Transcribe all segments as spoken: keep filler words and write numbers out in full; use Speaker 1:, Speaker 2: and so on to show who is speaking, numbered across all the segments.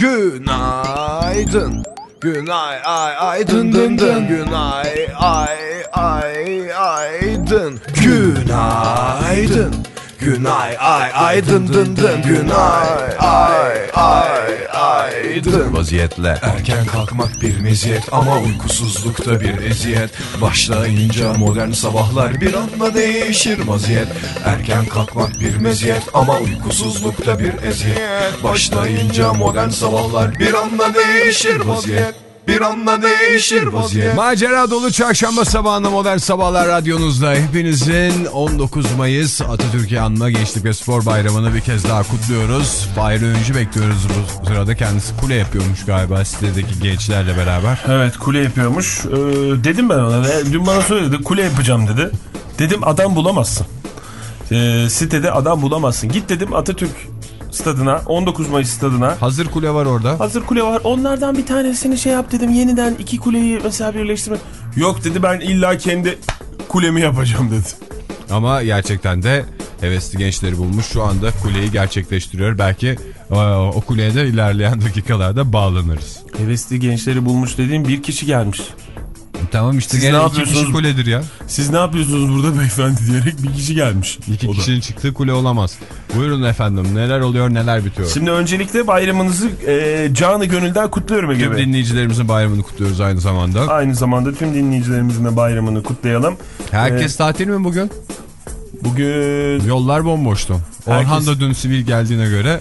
Speaker 1: Günaydın. Günay ay ay dın dın dın. Günay ay ay ay dın. Günaydın. Günay ay ay dın dın dın. Günay ay ay ay dın.
Speaker 2: Vaziyetle erken kalkmak bir meziyet ama uykusuzlukta bir eziyet. Başlayınca modern sabahlar bir anda değişir vaziyet. Erken kalkmak bir meziyet ama uykusuzlukta bir eziyet. Başlayınca modern sabahlar bir anda değişir vaziyet. Bir anda değişir vaziyet.
Speaker 1: Macera dolu çarşamba sabahında Modern Sabahlar radyonuzda. Hepinizin on dokuz Mayıs Atatürk'ü anma Gençlik ve Spor Bayramı'nı bir kez daha kutluyoruz. Fahri Öğüncü bekliyoruz bu sırada. Kendisi kule yapıyormuş galiba sitedeki gençlerle beraber.
Speaker 3: Evet, kule yapıyormuş. Ee, dedim ben ona. Dün bana söyledi, kule yapacağım dedi. Dedim adam bulamazsın. Ee, sitede adam bulamazsın. Git dedim Atatürk stadına, on dokuz Mayıs stadına.
Speaker 1: Hazır kule var orada.
Speaker 3: Hazır kule var. Onlardan bir tanesini şey yap dedim. Yeniden iki kuleyi mesela birleştirme. Yok dedi, ben illa kendi kulemi yapacağım dedi.
Speaker 1: Ama gerçekten de hevesli gençleri bulmuş. Şu anda kuleyi gerçekleştiriyor. Belki o, o kuleye de ilerleyen dakikalarda bağlanırız.
Speaker 3: Hevesli gençleri bulmuş dediğim bir kişi gelmiş.
Speaker 1: Tamam işte
Speaker 3: Siz
Speaker 1: gene iki kişi kuledir ya.
Speaker 3: Siz ne yapıyorsunuz burada beyefendi diyerek bir kişi gelmiş.
Speaker 1: İki o kişinin da çıktığı kule olamaz. Buyurun efendim, neler oluyor neler bitiyor.
Speaker 3: Şimdi öncelikle bayramınızı e, canı gönülden kutluyorum Ege
Speaker 1: Tüm
Speaker 3: Bey.
Speaker 1: dinleyicilerimizin bayramını kutluyoruz aynı zamanda.
Speaker 3: Aynı zamanda tüm dinleyicilerimizin de bayramını kutlayalım.
Speaker 1: Herkes
Speaker 3: ee,
Speaker 1: tatil mi bugün?
Speaker 3: Bugün...
Speaker 1: Yollar bomboştu. Herkes... Orhan da dün sivil geldiğine göre...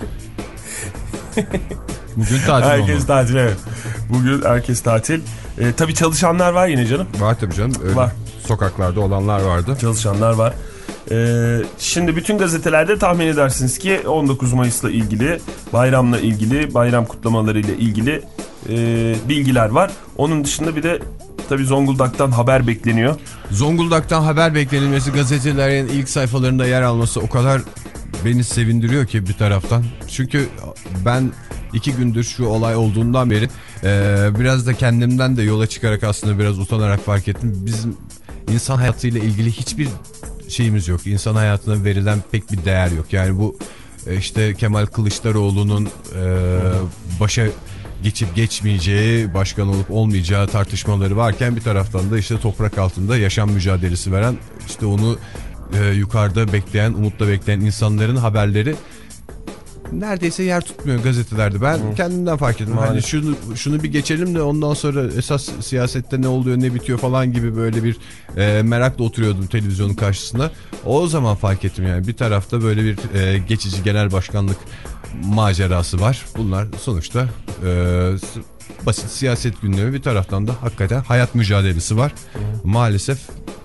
Speaker 1: Bugün tatil
Speaker 3: herkes
Speaker 1: olmalı.
Speaker 3: tatil, evet. Bugün herkes tatil. Ee, tabii çalışanlar var yine canım.
Speaker 1: Var tabii canım. Öyle var. Sokaklarda olanlar vardı.
Speaker 3: Çalışanlar var. Ee, şimdi bütün gazetelerde tahmin edersiniz ki on dokuz Mayıs'la ilgili, bayramla ilgili, bayram kutlamalarıyla ilgili e, bilgiler var. Onun dışında bir de tabii Zonguldak'tan haber bekleniyor.
Speaker 1: Zonguldak'tan haber beklenilmesi, gazetelerin ilk sayfalarında yer alması o kadar beni sevindiriyor ki bir taraftan. Çünkü ben iki gündür şu olay olduğundan beri e, biraz da kendimden de yola çıkarak aslında biraz utanarak fark ettim. Bizim insan hayatıyla ilgili hiçbir şeyimiz yok. İnsan hayatına verilen pek bir değer yok. Yani bu e, işte Kemal Kılıçdaroğlu'nun e, başa geçip geçmeyeceği, başkan olup olmayacağı tartışmaları varken bir taraftan da işte toprak altında yaşam mücadelesi veren, işte onu e, yukarıda bekleyen, umutla bekleyen insanların haberleri neredeyse yer tutmuyor gazetelerde. Ben Hı. kendimden fark ettim. Hani şunu şunu bir geçelim de ondan sonra esas siyasette ne oluyor, ne bitiyor falan gibi böyle bir e, merakla oturuyordum televizyonun karşısında. O zaman fark ettim yani bir tarafta böyle bir e, geçici genel başkanlık macerası var. Bunlar sonuçta e, basit siyaset gündemi, bir taraftan da hakikaten hayat mücadelesi var. Hı. Maalesef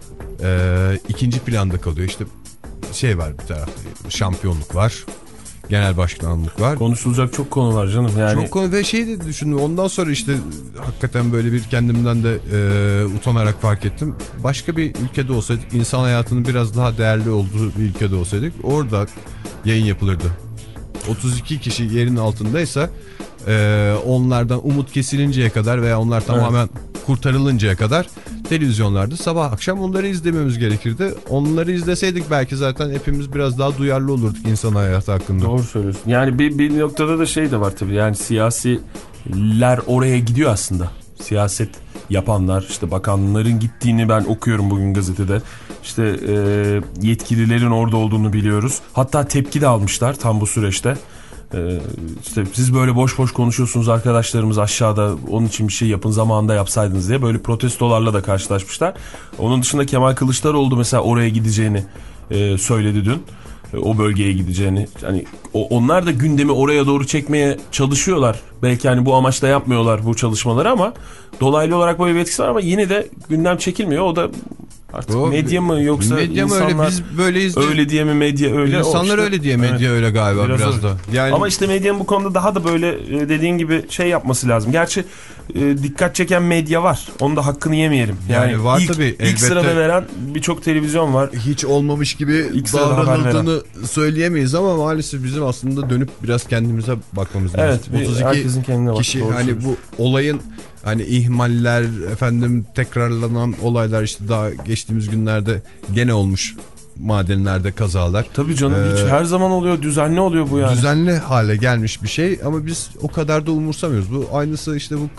Speaker 1: e, ikinci planda kalıyor. İşte şey var, bir tarafta şampiyonluk var. Genel başkanlık var.
Speaker 3: Konuşulacak çok konu var canım. Yani...
Speaker 1: Çok konu ve şey de düşündüm. Ondan sonra işte hakikaten böyle bir kendimden de e, utanarak fark ettim. Başka bir ülkede olsaydık, insan hayatının biraz daha değerli olduğu bir ülkede olsaydık, orada yayın yapılırdı. otuz iki kişi yerin altındaysa e, onlardan umut kesilinceye kadar veya onlar tamamen evet. kurtarılıncaya kadar televizyonlarda sabah akşam onları izlememiz gerekirdi. Onları izleseydik belki zaten hepimiz biraz daha duyarlı olurduk insan hayatı hakkında.
Speaker 3: Doğru söylüyorsun. Yani bir, bir noktada da şey de var tabii. Yani siyasiler oraya gidiyor aslında. Siyaset yapanlar, işte bakanların gittiğini ben okuyorum bugün gazetede. İşte e, yetkililerin orada olduğunu biliyoruz. Hatta tepki de almışlar tam bu süreçte. Ee, işte siz böyle boş boş konuşuyorsunuz arkadaşlarımız aşağıda, onun için bir şey yapın, zamanında yapsaydınız diye böyle protestolarla da karşılaşmışlar. Onun dışında Kemal Kılıçdaroğlu mesela oraya gideceğini e, söyledi dün. E, o bölgeye gideceğini. Hani o, onlar da gündemi oraya doğru çekmeye çalışıyorlar. Belki hani bu amaçla yapmıyorlar bu çalışmaları ama dolaylı olarak böyle bir etkisi var ama yine de gündem çekilmiyor. O da artık o, medya mı yoksa medya insanlar mı öyle, biz böyleyiz de, öyle diye mi medya öyle?
Speaker 1: İnsanlar işte, öyle diye medya evet, öyle galiba biraz, biraz da. Yani... Ama
Speaker 3: işte medyanın bu konuda daha da böyle dediğin gibi şey yapması lazım. Gerçi e, dikkat çeken medya var. Onun da hakkını yemeyelim. Yani, yani var ilk, tabii. İlk elbette, sırada veren birçok televizyon var.
Speaker 1: Hiç olmamış gibi davranıldığını söyleyemeyiz ama maalesef bizim aslında dönüp biraz kendimize bakmamız lazım.
Speaker 3: Evet, otuz iki herkesin kendine bak.
Speaker 1: Kişi hani bu olayın hani ihmaller, efendim tekrarlanan olaylar, işte daha geçtiğimiz günlerde gene olmuş madenlerde kazalar.
Speaker 3: Tabii canım
Speaker 1: Ee,
Speaker 3: hiç her zaman oluyor, düzenli oluyor bu yani.
Speaker 1: Düzenli hale gelmiş bir şey ama biz o kadar da umursamıyoruz. Bu aynısı işte bu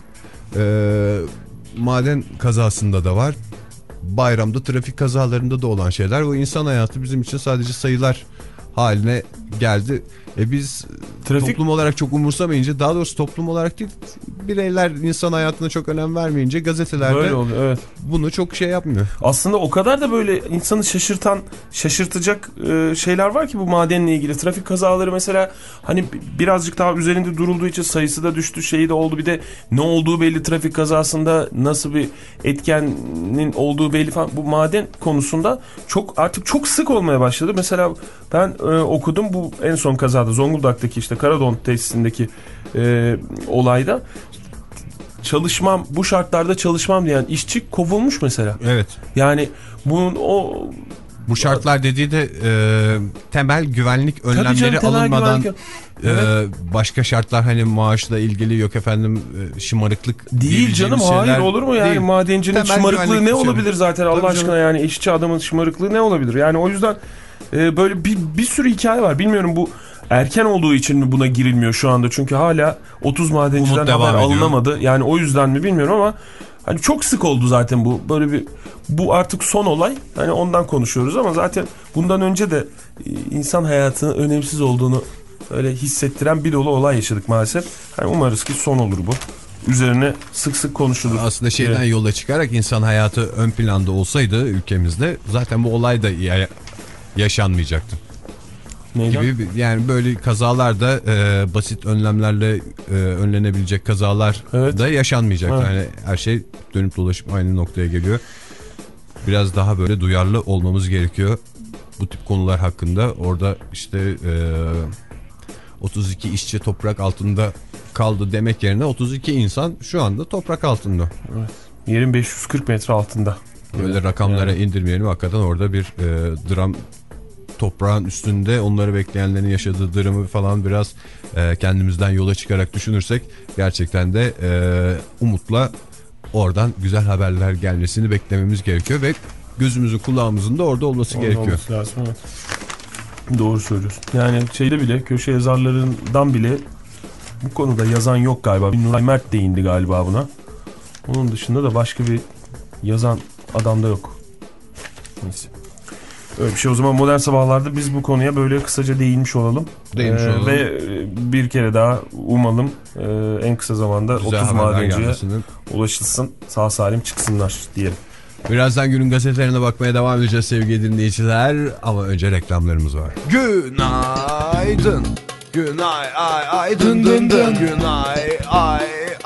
Speaker 1: e, maden kazasında da var. Bayramda trafik kazalarında da olan şeyler. O insan hayatı bizim için sadece sayılar haline geldi. E biz Trafik... toplum olarak çok umursamayınca, daha doğrusu toplum olarak değil, bireyler insan hayatına çok önem vermeyince gazetelerde
Speaker 3: böyle oluyor, evet.
Speaker 1: Bunu çok şey yapmıyor.
Speaker 3: Aslında o kadar da böyle insanı şaşırtan, şaşırtacak e, şeyler var ki bu madenle ilgili. Trafik kazaları mesela hani birazcık daha üzerinde durulduğu için sayısı da düştü, şeyi de oldu. Bir de ne olduğu belli, trafik kazasında nasıl bir etkenin olduğu belli falan. Bu maden konusunda çok artık çok sık olmaya başladı. Mesela ben e, okudum bu en son kazada Zonguldak'taki işte Karadon tesisindeki e, olayda çalışmam, bu şartlarda çalışmam diyen işçi kovulmuş mesela.
Speaker 1: Evet.
Speaker 3: Yani bunun o
Speaker 1: bu şartlar dediği de e, temel güvenlik önlemleri canım, temel alınmadan güvenlik... evet. e, başka şartlar hani maaşla ilgili yok efendim e, şımarıklık
Speaker 3: değil canım, hayır olur mu yani değil. Madencinin temel şımarıklığı ne olabilir zaten Allah Tabii aşkına canım. Yani işçi adamın şımarıklığı ne olabilir yani o yüzden e, böyle bir, bir sürü hikaye var, bilmiyorum bu erken olduğu için mi buna girilmiyor şu anda? Çünkü hala otuz madenciden haber alınamadı. Yani o yüzden mi bilmiyorum ama hani çok sık oldu zaten bu. Böyle bir bu artık son olay. Hani ondan konuşuyoruz ama zaten bundan önce de insan hayatının önemsiz olduğunu öyle hissettiren bir dolu olay yaşadık maalesef. Hani umarız ki son olur bu. Üzerine sık sık konuşulur.
Speaker 1: Aslında şeyden evet. yola çıkarak insan hayatı ön planda olsaydı ülkemizde zaten bu olay da ya- yaşanmayacaktı.
Speaker 3: Neyden?
Speaker 1: Gibi yani böyle kazalarda e, basit önlemlerle e, önlenebilecek kazalar evet. da yaşanmayacak. Evet. Yani her şey dönüp dolaşıp aynı noktaya geliyor. Biraz daha böyle duyarlı olmamız gerekiyor bu tip konular hakkında. Orada işte e, otuz iki işçi toprak altında kaldı demek yerine otuz iki insan şu anda toprak altında.
Speaker 3: Evet. Yerin beş yüz kırk metre altında.
Speaker 1: Böyle evet. rakamlara yani. indirmeyelim. Hakikaten orada bir e, dram, toprağın üstünde onları bekleyenlerin yaşadığı dramı falan biraz e, kendimizden yola çıkarak düşünürsek gerçekten de e, umutla oradan güzel haberler gelmesini beklememiz gerekiyor ve gözümüzün kulağımızın da orada olması orada gerekiyor. Olması
Speaker 3: lazım, evet. Doğru söylüyorsun. Yani şeyde bile, köşe yazarlarından bile bu konuda yazan yok galiba. Nuray Mert değindi galiba buna. Onun dışında da başka bir yazan adam da yok. Neyse. Öyle bir şey. O zaman Modern Sabahlar'da biz bu konuya böyle kısaca değinmiş olalım.
Speaker 1: Değinmiş ee, olalım.
Speaker 3: Ve bir kere daha umalım e, en kısa zamanda güzel otuz madenciye ulaşılsın. Sağ salim çıksınlar diyelim. Birazdan günün gazetelerine bakmaya devam edeceğiz sevgili dinleyiciler. Ama önce reklamlarımız var.
Speaker 1: Günaydın. Günay ay ay dın dın dın. Günay ay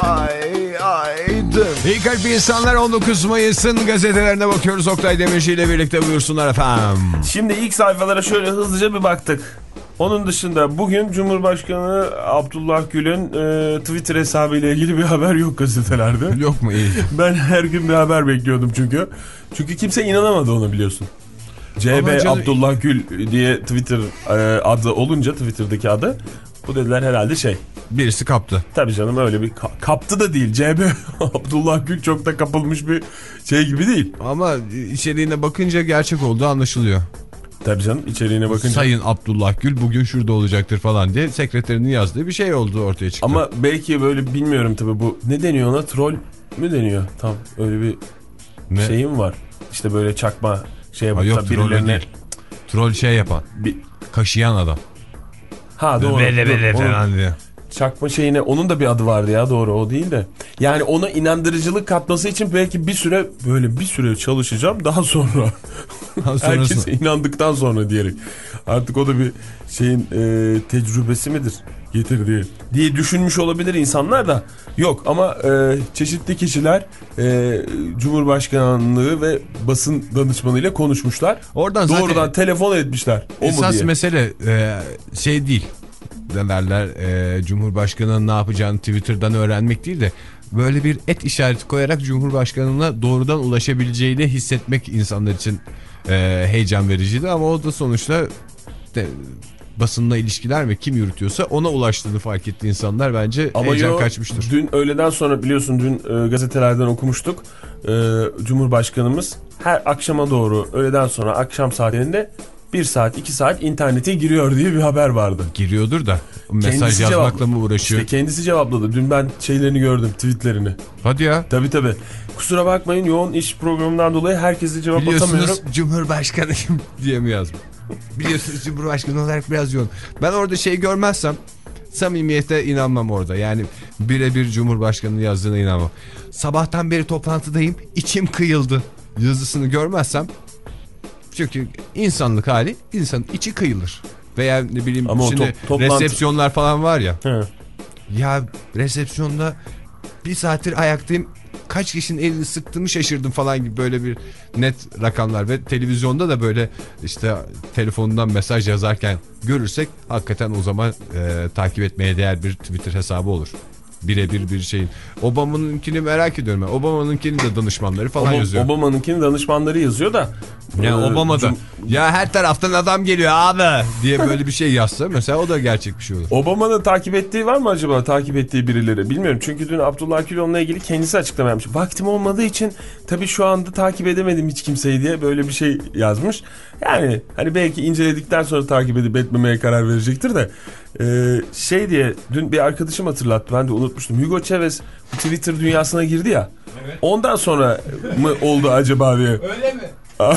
Speaker 1: ay ay dın. İyi kalp insanlar, on dokuz Mayıs'ın gazetelerine bakıyoruz. Oktay Demirci ile birlikte, buyursunlar efendim.
Speaker 3: Şimdi ilk sayfalara şöyle hızlıca bir baktık. Onun dışında bugün Cumhurbaşkanı Abdullah Gül'ün e, Twitter hesabıyla ilgili bir haber yok gazetelerde.
Speaker 1: Yok mu? İyi.
Speaker 3: Ben her gün bir haber bekliyordum çünkü. Çünkü kimse inanamadı ona, biliyorsun. C B Abdullah Gül diye Twitter e, adı olunca, Twitter'daki adı, bu dediler herhalde şey.
Speaker 1: Birisi kaptı.
Speaker 3: Tabii canım, öyle bir ka- kaptı da değil. C B Abdullah Gül çok da kapılmış bir şey gibi değil.
Speaker 1: Ama içeriğine bakınca gerçek olduğu anlaşılıyor.
Speaker 3: Tabii canım, içeriğine bakınca.
Speaker 1: Sayın Abdullah Gül bugün şurada olacaktır falan diye sekreterinin yazdığı bir şey oldu, ortaya çıktı.
Speaker 3: Ama belki böyle, bilmiyorum tabii, bu ne deniyor ona, troll mü deniyor? Tam öyle bir ne? Şeyim var. İşte böyle çakma şeye bak.
Speaker 1: Yok, troll değil. Troll şey yapan. Bir... Kaşıyan adam.
Speaker 3: Ha doğru.
Speaker 1: Bele bele falan diye.
Speaker 3: Çakma şeyine, onun da bir adı vardı ya, doğru, o değil de. Yani ona inandırıcılık katması için belki bir süre, böyle bir süre çalışacağım, daha sonra herkes inandıktan sonra diyerek. Artık o da bir şeyin e, tecrübesi midir getirdiği diye düşünmüş olabilir insanlar da. Yok ama e, çeşitli kişiler e, Cumhurbaşkanlığı ve basın danışmanıyla konuşmuşlar. Oradan doğrudan zaten telefon etmişler. O
Speaker 1: esas mu diye. Mesele e, şey değil. Derler, e, Cumhurbaşkanı'nın ne yapacağını Twitter'dan öğrenmek değil de böyle bir et işareti koyarak Cumhurbaşkanı'na doğrudan ulaşabileceğini hissetmek insanlar için e, heyecan vericiydi ama o da sonuçta de, basınla ilişkiler mi kim yürütüyorsa ona ulaştığını fark etti insanlar, bence ama heyecan yo, kaçmıştır.
Speaker 3: Dün öğleden sonra, biliyorsun dün e, gazetelerden okumuştuk. e, Cumhurbaşkanımız her akşama doğru öğleden sonra akşam saatlerinde bir saat iki saat internete giriyor diye bir haber vardı.
Speaker 1: Giriyordur da mesaj
Speaker 3: Kendisi
Speaker 1: yazmakla
Speaker 3: cevap...
Speaker 1: mı uğraşıyor?
Speaker 3: İşte kendisi cevapladı. Dün ben şeylerini gördüm, tweetlerini.
Speaker 1: Hadi ya.
Speaker 3: Tabii tabii. Kusura bakmayın, yoğun iş programından dolayı herkese cevap atamıyorum.
Speaker 1: Biliyorsunuz Cumhurbaşkanıyım diye mi yazdım? Biliyorsunuz Cumhurbaşkanı olarak biraz yoğun. Ben orada şey görmezsem samimiyete inanmam orada. Yani birebir Cumhurbaşkanı yazdığına inanmam. Sabahtan beri toplantıdayım, içim kıyıldı yazısını görmezsem, çünkü insanlık hali, insanın içi kıyılır. Veya ne bileyim
Speaker 3: ama
Speaker 1: şimdi
Speaker 3: top, toplantı...
Speaker 1: resepsiyonlar falan var ya.
Speaker 3: He.
Speaker 1: Ya resepsiyonda bir saattir ayaktayım, kaç kişinin elini sıktığımı şaşırdım falan gibi böyle bir net rakamlar. Ve televizyonda da böyle işte telefonundan mesaj yazarken görürsek hakikaten o zaman e, takip etmeye değer bir Twitter hesabı olur. Birebir bir şeyin. Obama'nınkini merak ediyorum. Obama'nınkini de danışmanları falan
Speaker 3: Obama,
Speaker 1: yazıyor.
Speaker 3: Obama'nınkini danışmanları yazıyor da.
Speaker 1: Ya
Speaker 3: e,
Speaker 1: Obama'da.
Speaker 3: Cum-
Speaker 1: ya her taraftan adam geliyor abi diye böyle bir şey yazsa mesela, o da gerçek bir şey olur.
Speaker 3: Obama'nın takip ettiği var mı acaba? Takip ettiği birileri. Bilmiyorum. Çünkü dün Abdullah Gül onunla ilgili kendisi açıklama yapmış. Vaktim olmadığı için tabii şu anda takip edemedim hiç kimseyi diye böyle bir şey yazmış. Yani hani belki inceledikten sonra takip edip etmemeye karar verecektir de. Ee, şey diye dün bir arkadaşım hatırlattı, ben de unutmuştum. Hugo Chavez Twitter dünyasına girdi ya. Evet. Ondan sonra mı oldu acaba diye.
Speaker 1: Öyle mi?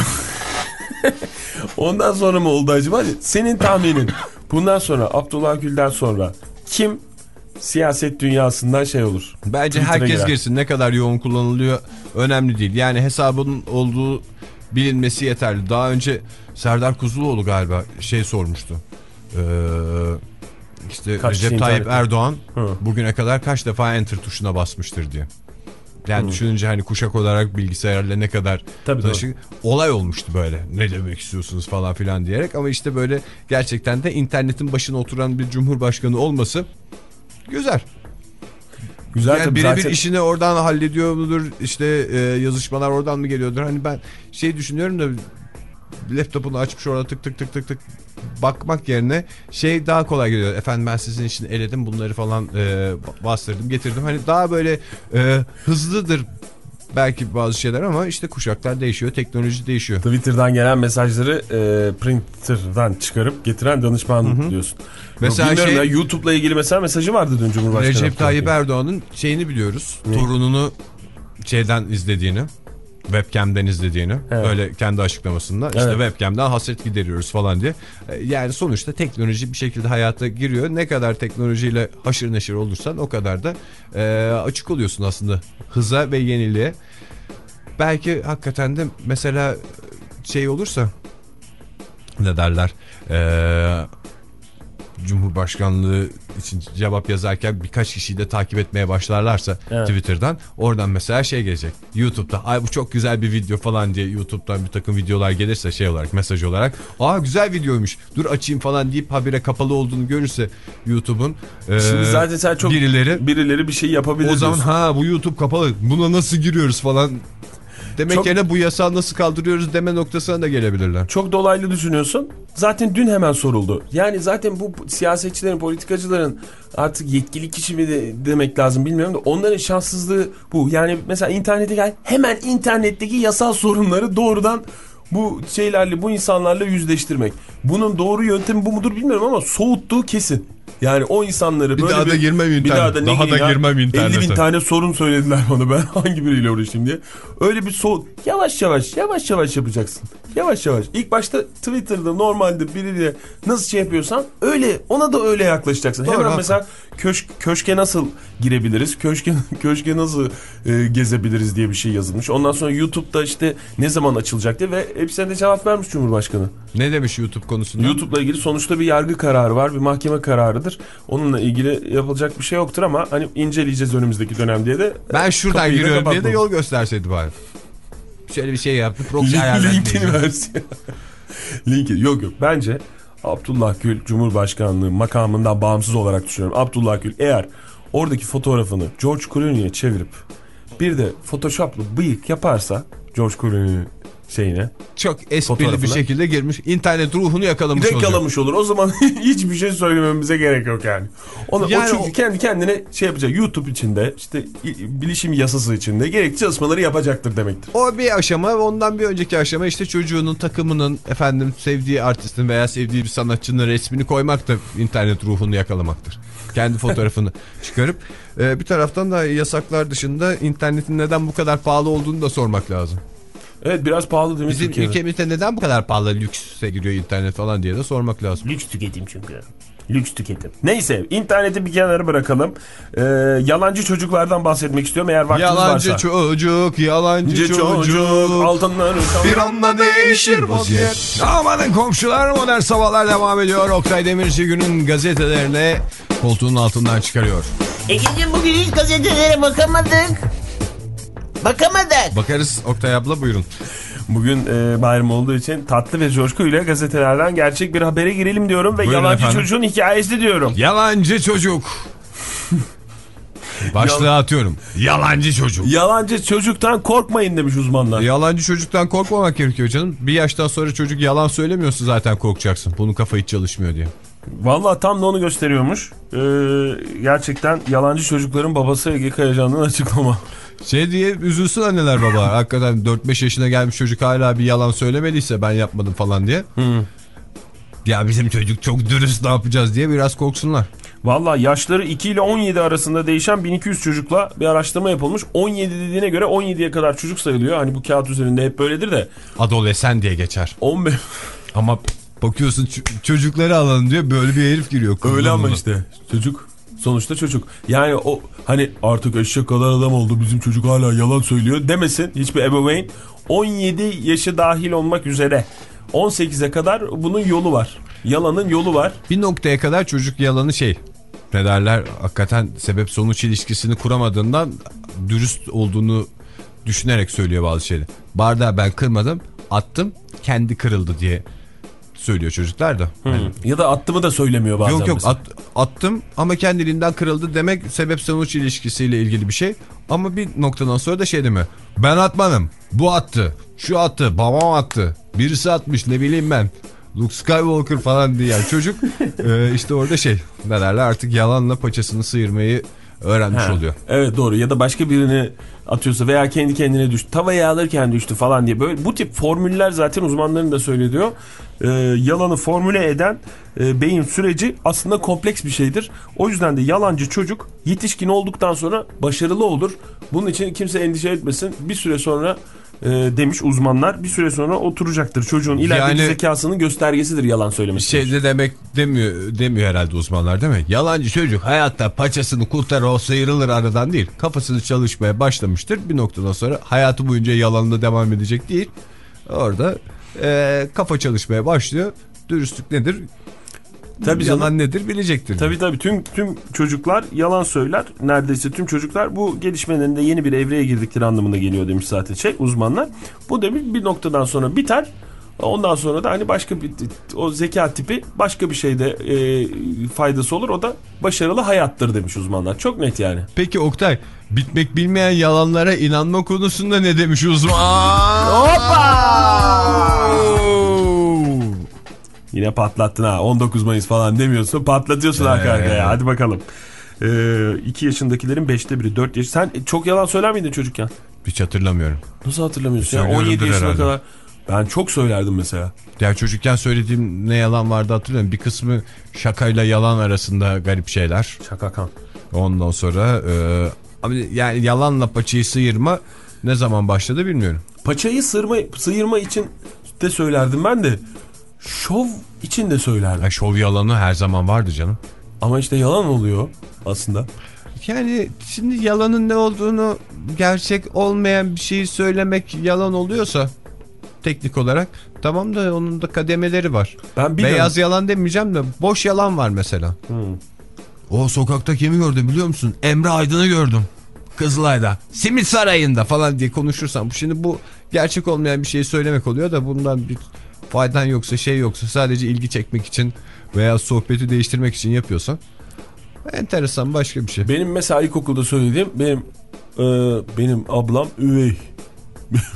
Speaker 3: Ondan sonra mı oldu acaba? Senin tahminin, bundan sonra Abdullah Gül'den sonra kim siyaset dünyasından şey olur?
Speaker 1: Bence
Speaker 3: Twitter'a
Speaker 1: herkes
Speaker 3: girer.
Speaker 1: girsin. Ne kadar yoğun kullanılıyor önemli değil. Yani hesabının olduğu bilinmesi yeterli. Daha önce Serdar Kuzuloğlu galiba şey sormuştu. Ee, işte kaç Recep Tayyip internette? Erdoğan Hı. bugüne kadar kaç defa enter tuşuna basmıştır diye. Yani Hı. düşününce hani kuşak olarak bilgisayarla ne kadar tanışık, olay olmuştu böyle. Ne demek istiyorsunuz falan filan diyerek, ama işte böyle gerçekten de internetin başına oturan bir cumhurbaşkanı olması güzel. Güzel, yani birebir zaten... işini oradan hallediyor mudur? İşte e, yazışmalar oradan mı geliyordur? Hani ben şey düşünüyorum da, laptopunu açmış orada tık tık tık tık tık bakmak yerine şey daha kolay geliyor. Efendim ben sizin için eledim bunları falan, e, bastırdım getirdim. Hani daha böyle e, hızlıdır belki bazı şeyler, ama işte kuşaklar değişiyor, teknoloji değişiyor.
Speaker 3: Twitter'dan gelen mesajları e, printer'dan çıkarıp getiren danışman Hı-hı. diyorsun. Mesela şey, ya, YouTube'la ilgili mesela mesajı vardı dün Cumhurbaşkanı.
Speaker 1: Recep Tayyip Erdoğan'ın şeyini biliyoruz. Ne? Torununu şeyden izlediğini, webcam'den izlediğini, evet. Öyle kendi açıklamasında işte evet. Webcam'den hasret gideriyoruz falan diye. Yani sonuçta teknoloji bir şekilde hayata giriyor. Ne kadar teknolojiyle haşır neşir olursan o kadar da e, açık oluyorsun aslında hıza ve yeniliğe. Belki hakikaten de mesela şey olursa, ne derler, eee Cumhurbaşkanlığı için cevap yazarken birkaç kişiyi de takip etmeye başlarlarsa evet. Twitter'dan, oradan mesela şey gelecek YouTube'da, ay bu çok güzel bir video falan diye YouTube'dan bir takım videolar gelirse şey olarak, mesaj olarak, aa güzel videoymuş dur açayım falan deyip habire kapalı olduğunu görürse YouTube'un e,
Speaker 3: şimdi zaten sen çok birileri, birileri bir şey yapabilir
Speaker 1: o zaman, ha bu YouTube kapalı, buna nasıl giriyoruz falan demek çok, yerine bu yasağı nasıl kaldırıyoruz deme noktasına da gelebilirler.
Speaker 3: Çok dolaylı düşünüyorsun. Zaten dün hemen soruldu. Yani zaten bu siyasetçilerin, politikacıların artık yetkili kişi mi de demek lazım bilmiyorum da, onların şanssızlığı bu. Yani mesela internete gel, hemen internetteki yasal sorunları doğrudan bu şeylerle, bu insanlarla yüzleştirmek. Bunun doğru yöntemi bu mudur bilmiyorum ama soğuttuğu kesin. Yani o insanları
Speaker 1: bir
Speaker 3: böyle
Speaker 1: daha
Speaker 3: bir,
Speaker 1: da girmem internet.
Speaker 3: Bir daha da,
Speaker 1: daha da girmem internete.
Speaker 3: elli bin tane sorun söylediler bana, ben hangi biriyle uğraşayım diye. Öyle bir soğut. Yavaş yavaş yavaş yavaş yapacaksın. Yavaş yavaş. İlk başta Twitter'da normalde biriyle nasıl şey yapıyorsan öyle, ona da öyle yaklaşacaksın. Doğru, hemen mesela köşk, köşke nasıl girebiliriz? Köşke, köşke nasıl e, gezebiliriz diye bir şey yazılmış. Ondan sonra YouTube'da işte ne zaman açılacak diye, ve hepsine de cevap vermiş Cumhurbaşkanı.
Speaker 1: Ne demiş YouTube konusunda?
Speaker 3: YouTube'la ilgili sonuçta bir yargı kararı var, bir mahkeme kararıdır. Onunla ilgili yapılacak bir şey yoktur ama hani inceleyeceğiz önümüzdeki dönem diye de.
Speaker 1: Ben şuradan giriyorum diye de yol gösterseydi bari. Şöyle bir şey yaptı. Proxy ayarlarını
Speaker 3: linkini versin. Linki yok yok. Bence Abdullah Gül Cumhurbaşkanlığı makamından bağımsız olarak düşünüyorum. Abdullah Gül eğer oradaki fotoğrafını George Clooney'e çevirip bir de Photoshop'lu bıyık yaparsa, George Clooney'nin şeyine.
Speaker 1: Çok esprili
Speaker 3: Fotoğrafına.
Speaker 1: bir şekilde girmiş. İnternet ruhunu yakalamış oluyor.
Speaker 3: Yakalamış olur. O zaman hiçbir şey söylememize gerek yok yani. Onu,
Speaker 1: Yani
Speaker 3: o çünkü
Speaker 1: o...
Speaker 3: kendi kendine şey yapacak. YouTube içinde, işte bilişim yasası içinde gerekli çalışmaları yapacaktır demektir.
Speaker 1: O bir aşama. Ondan bir önceki aşama işte çocuğunun, takımının, efendim sevdiği artistin veya sevdiği bir sanatçının resmini koymak da internet ruhunu yakalamaktır. Kendi fotoğrafını çıkarıp e, bir taraftan da yasaklar dışında internetin neden bu kadar pahalı olduğunu da sormak lazım.
Speaker 3: Evet, biraz pahalı demiş.
Speaker 1: Bizim
Speaker 3: Türkiye'de.
Speaker 1: ülkemizde neden bu kadar pahalı, lükse giriyor internet falan diye de sormak lazım.
Speaker 3: Lüks tüketim çünkü. Lüks tüketim. Neyse, interneti bir kenara bırakalım. Ee, yalancı çocuklardan bahsetmek istiyorum eğer vaktiniz
Speaker 1: Yalancı
Speaker 3: varsa.
Speaker 1: çocuk, yalancı çocuk,
Speaker 3: çocuk altınları
Speaker 2: Bir anda değişir vaziyet.
Speaker 1: Amanın komşular, modern sabahlar devam ediyor. Oktay Demirci günün gazetelerine koltuğun altından çıkarıyor.
Speaker 4: Egeciğim, bugün hiç gazetelere bakamadık. Bakamadık.
Speaker 1: Bakarız Oktay abla, buyurun.
Speaker 3: Bugün e, bayram olduğu için tatlı ve coşkuyla gazetelerden gerçek bir habere girelim diyorum ve
Speaker 1: Buyurun
Speaker 3: yalancı
Speaker 1: efendim.
Speaker 3: çocuğun hikayesi diyorum.
Speaker 1: Yalancı çocuk. Başlığı atıyorum. Yalancı çocuk.
Speaker 3: Yalancı çocuktan korkmayın demiş uzmanlar.
Speaker 1: Yalancı çocuktan korkmamak gerekiyor canım. Bir yaştan sonra çocuk yalan söylemiyorsa zaten korkacaksın. Bunun kafa hiç çalışmıyor diye.
Speaker 3: Vallahi tam da onu gösteriyormuş. Ee, gerçekten yalancı çocukların babası Ege Kayacan'dan açıklama.
Speaker 1: Şey diye üzülsün anneler babalar. Hakikaten dört beş yaşına gelmiş çocuk hala bir yalan söylemediyse ben yapmadım falan diye. Hmm. Ya bizim çocuk çok dürüst, ne yapacağız diye biraz korksunlar.
Speaker 3: Vallahi yaşları iki ile on yedi arasında değişen bin iki yüz çocukla bir araştırma yapılmış. on yedi dediğine göre on yediye kadar çocuk sayılıyor. Hani bu kağıt üzerinde hep böyledir de.
Speaker 1: Adolesan diye geçer.
Speaker 3: on beş
Speaker 1: Ama bakıyorsun çocukları alalım diyor, böyle bir herif giriyor.
Speaker 3: Öyle ama işte çocuk sonuçta çocuk. Yani o hani artık eşek kadar adam oldu bizim çocuk hala yalan söylüyor demesin hiçbir ebeveyn. on yedi yaşı dahil olmak üzere on sekize kadar bunun yolu var. Yalanın yolu var.
Speaker 1: Bir noktaya kadar çocuk yalanı şey, ne derler, hakikaten sebep sonuç ilişkisini kuramadığından dürüst olduğunu düşünerek söylüyor bazı şeyleri. Bardağı ben kırmadım, attım, kendi kırıldı diye söylüyor çocuklar da.
Speaker 3: Hmm. Yani. Ya da attımı da söylemiyor bazen.
Speaker 1: Yok yok at, attım ama kendiliğinden kırıldı demek sebep sonuç ilişkisiyle ilgili bir şey. Ama bir noktadan sonra da şey deme. Ben atmadım, bu attı, şu attı, babam attı, birisi atmış, ne bileyim ben. Luke Skywalker falan diye yani çocuk e, işte orada şey, ne derler, artık yalanla paçasını sıyırmayı öğrenmiş
Speaker 3: He.
Speaker 1: oluyor.
Speaker 3: Evet doğru, ya da başka birini atıyorsa veya kendi kendine düştü, tavayı alırken düştü falan diye, böyle bu tip formüller zaten uzmanların da söylediyor. Ee, yalanı formüle eden e, beyin süreci aslında kompleks bir şeydir. O yüzden de yalancı çocuk yetişkin olduktan sonra başarılı olur. Bunun için kimse endişe etmesin. Bir süre sonra e, demiş uzmanlar, bir süre sonra oturacaktır. Çocuğun ilerideki
Speaker 1: yani,
Speaker 3: zekasının göstergesidir yalan söylemesi.
Speaker 1: Şeyde demek demiyor, demiyor herhalde uzmanlar, değil mi? Yalancı çocuk hayatta paçasını kurtarır, o sıyrılır aradan değil. Kafasını çalışmaya başlamıştır. Bir noktadan sonra hayatı boyunca yalanla devam edecek değil. Orada e, kafa çalışmaya başlıyor. Dürüstlük nedir?
Speaker 3: Tabii
Speaker 1: yalan
Speaker 3: canım.
Speaker 1: nedir bilecektir.
Speaker 3: Tabii tabii tüm tüm çocuklar yalan söyler. Neredeyse tüm çocuklar, bu gelişmelerinde yeni bir evreye girdikleri anlamına geliyor demiş zaten şey uzmanlar. Bu demiş bir noktadan sonra biter. Ondan sonra da hani başka bir o zeka tipi başka bir şeyde e, faydası olur. O da başarılı hayattır demiş uzmanlar. Çok net yani.
Speaker 1: Peki Oktay, bitmek bilmeyen yalanlara inanma konusunda ne demiş uzman?
Speaker 3: Hoppa! Yine patlattın ha. on dokuz Mayıs falan demiyorsun. Patlatıyorsun arka arkaya. Hadi bakalım. iki yaşındakilerin beşte biri. dört yaş. Sen çok yalan söyler miydin çocukken?
Speaker 1: Hiç hatırlamıyorum.
Speaker 3: Nasıl hatırlamıyorsun ya? on
Speaker 1: Söylüyorumdur
Speaker 3: yedi yaşına
Speaker 1: herhalde.
Speaker 3: kadar. Ben çok söylerdim mesela.
Speaker 1: Ya çocukken söylediğim ne yalan vardı hatırlıyorum. Bir kısmı şakayla yalan arasında garip şeyler.
Speaker 3: Şakakan.
Speaker 1: Ondan sonra e, ama yani yalanla paçayı sıyırma ne zaman başladı bilmiyorum.
Speaker 3: Paçayı sıyırma, sıyırma için de söylerdim ben de. Şov için de söylerdim.
Speaker 1: Ya şov yalanı her zaman vardı canım.
Speaker 3: Ama işte yalan oluyor aslında.
Speaker 1: Yani şimdi yalanın ne olduğunu, gerçek olmayan bir şeyi söylemek yalan oluyorsa teknik olarak tamam da onun da kademeleri var.
Speaker 3: Ben
Speaker 1: Beyaz yalan demeyeceğim de boş yalan var mesela. Hmm. O sokakta kimi gördüm biliyor musun? Emre Aydın'ı gördüm. Kızılay'da. Simit Sarayı'nda falan diye konuşursan. Şimdi bu gerçek olmayan bir şeyi söylemek oluyor da bundan bir faydan yoksa, şey yoksa, sadece ilgi çekmek için veya sohbeti değiştirmek için yapıyorsan enteresan başka bir şey.
Speaker 3: Benim mesela ilkokulda söylediğim, benim e, benim ablam üvey.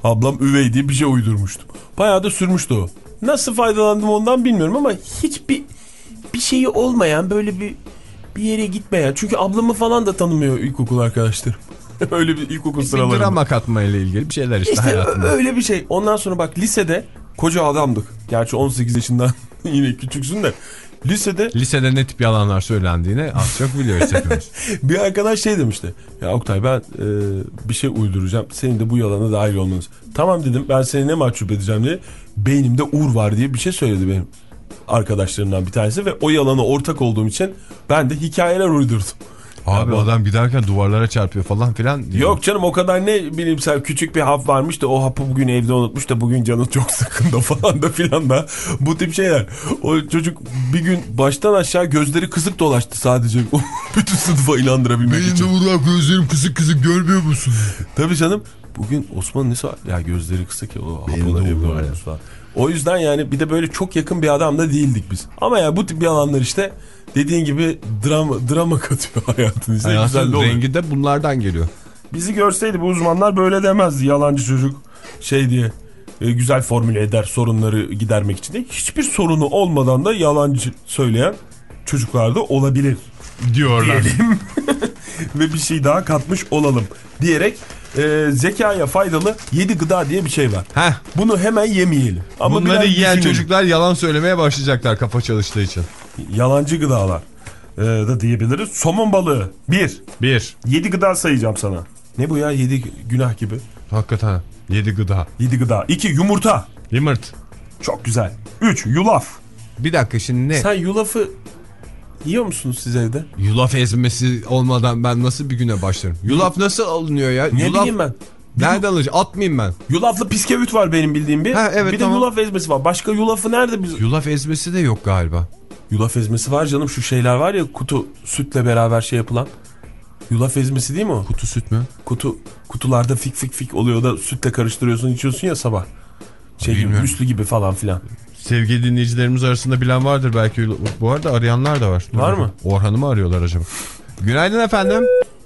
Speaker 3: Ablam üvey diye bir şey uydurmuştu. Bayağı da sürmüştü o. Nasıl faydalandım ondan bilmiyorum ama hiçbir bir şeyi olmayan böyle bir bir yere gitmeyen. Çünkü ablamı falan da tanımıyor ilkokul arkadaşlarım. Öyle bir ilkokul sıralarında.
Speaker 1: Bir drama katma ile ilgili bir şeyler işte,
Speaker 3: işte
Speaker 1: hayatında.
Speaker 3: Öyle bir şey. Ondan sonra bak lisede koca adamdık. Gerçi on sekiz yaşından yine küçüksün de. Lisede...
Speaker 1: Lisede ne tip yalanlar söylendiğini az çok biliyoruz hepimiz.
Speaker 3: Bir arkadaş şey demişti. Ya Oktay ben e, bir şey uyduracağım. Senin de bu yalana dahil olmanız. Tamam dedim, ben seni ne mahcup edeceğim diye. Beynimde Uğur var diye bir şey söyledi benim arkadaşlarımdan bir tanesi. Ve o yalana ortak olduğum için ben de hikayeler uydurdum.
Speaker 1: Abi ya adam giderken duvarlara çarpıyor falan filan. Diyor.
Speaker 3: Yok canım, o kadar ne bilimsel, küçük bir hap varmış da o hapı bugün evde unutmuş da bugün canı çok sıkında falan da filan da bu tip şeyler. O çocuk bir gün baştan aşağı gözleri kısık dolaştı sadece bütün sınıfa inandırabilmek
Speaker 1: Benim
Speaker 3: için.
Speaker 1: Benim de burada gözlerim kısık kısık, görmüyor musun?
Speaker 3: Tabii canım, bugün Osman'ın nesi var? Ya gözleri kısık ya, o hapını evde unutmuş falan. O yüzden yani bir de böyle çok yakın bir adam da değildik biz. Ama ya bu tip yalanlar işte dediğin gibi drama, drama katıyor hayatın içine.
Speaker 1: Hayatın rengi de bunlardan geliyor.
Speaker 3: Bizi görseydi bu uzmanlar böyle demezdi. Yalancı çocuk şey diye e, güzel formüle eder sorunları gidermek için de. Hiçbir sorunu olmadan da yalancı söyleyen çocuklar da olabilir
Speaker 1: diyorlar.
Speaker 3: Diyelim. Ve bir şey daha katmış olalım diyerek e, zekaya faydalı yedi gıda diye bir şey var.
Speaker 1: Heh.
Speaker 3: Bunu hemen yemeyelim. Ama
Speaker 1: bunları yiyen
Speaker 3: düşünelim.
Speaker 1: çocuklar yalan söylemeye başlayacaklar kafa çalıştığı için.
Speaker 3: Yalancı gıdalar ee, da diyebiliriz. Somon balığı bir.
Speaker 1: Bir.
Speaker 3: Yedi gıda sayacağım sana. Ne bu ya, yedi günah gibi.
Speaker 1: Hakikaten yedi gıda.
Speaker 3: Yedi gıda. İki, yumurta.
Speaker 1: Yumurt.
Speaker 3: Çok güzel. Üç, yulaf.
Speaker 1: Bir dakika şimdi ne?
Speaker 3: Sen yulafı yiyor musunuz siz evde?
Speaker 1: Yulaf ezmesi olmadan ben nasıl bir güne başlarım? Yulaf nasıl alınıyor ya?
Speaker 3: Ne
Speaker 1: yulaf...
Speaker 3: bileyim ben.
Speaker 1: Nereden alacağım? Atmayayım ben.
Speaker 3: Yulaflı piskevit var benim bildiğim bir.
Speaker 1: Ha, evet,
Speaker 3: bir
Speaker 1: tamam.
Speaker 3: de yulaf ezmesi var. Başka yulafı nerede biz?
Speaker 1: Yulaf ezmesi de yok galiba.
Speaker 3: Yulaf ezmesi var canım, şu şeyler var ya, kutu sütle beraber şey yapılan. Yulaf ezmesi değil mi o?
Speaker 1: Kutu süt mü?
Speaker 3: Kutu kutularda fik fik fik oluyor da sütle karıştırıyorsun, içiyorsun ya sabah. Şey gibi, müslü gibi falan filan.
Speaker 1: Sevgili dinleyicilerimiz arasında bilen vardır belki. Bu arada arayanlar da var.
Speaker 3: Var mı?
Speaker 1: Orhan'ı mı arıyorlar acaba? Günaydın efendim.